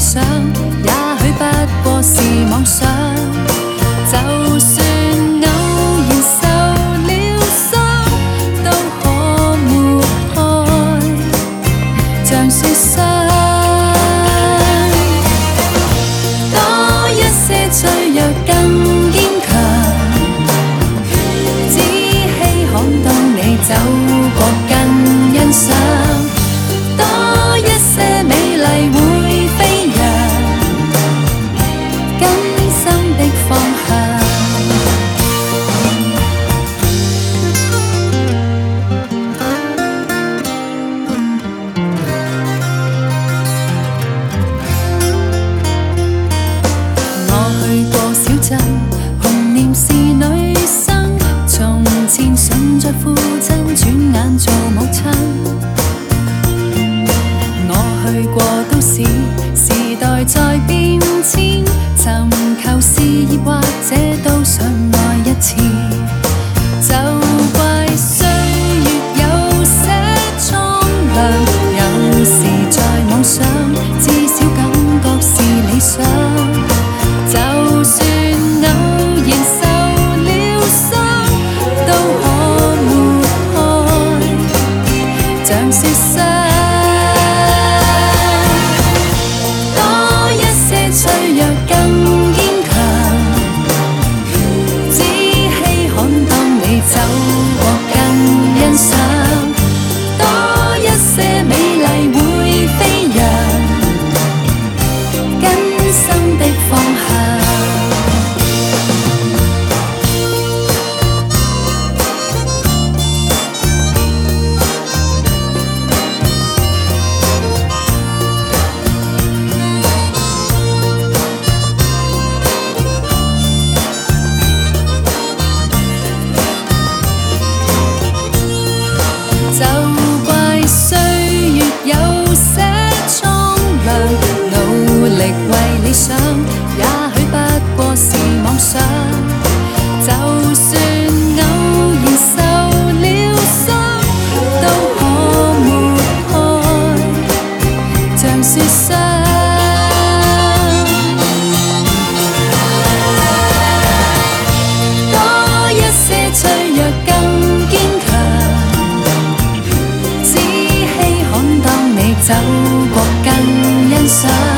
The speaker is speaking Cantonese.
想，也許不過是妄想。就算偶然受了傷，都可抹開，像雪霜。多一些脆弱更堅強，只稀罕當你走過更欣賞。多一些美麗會飛揚，更深的方向。我去過小鎮，童年是女生，從前順着父親，轉眼做母親。去過都市，時代在變遷，尋求事業或者都想愛一次。就怪歲月有些蒼涼，有時在妄想，至少感覺是理想。就算偶然受了傷，都可抹開，像雪霜。脆弱更堅強，只稀罕當你走過更欣賞。多一些美麗會飛揚，更深的方向。就怪歲月有些蒼涼，努力為理想，也許不過是妄想。就算偶然受了傷，都可抹開，像雪霜。多一些脆弱更堅強，走過更欣賞。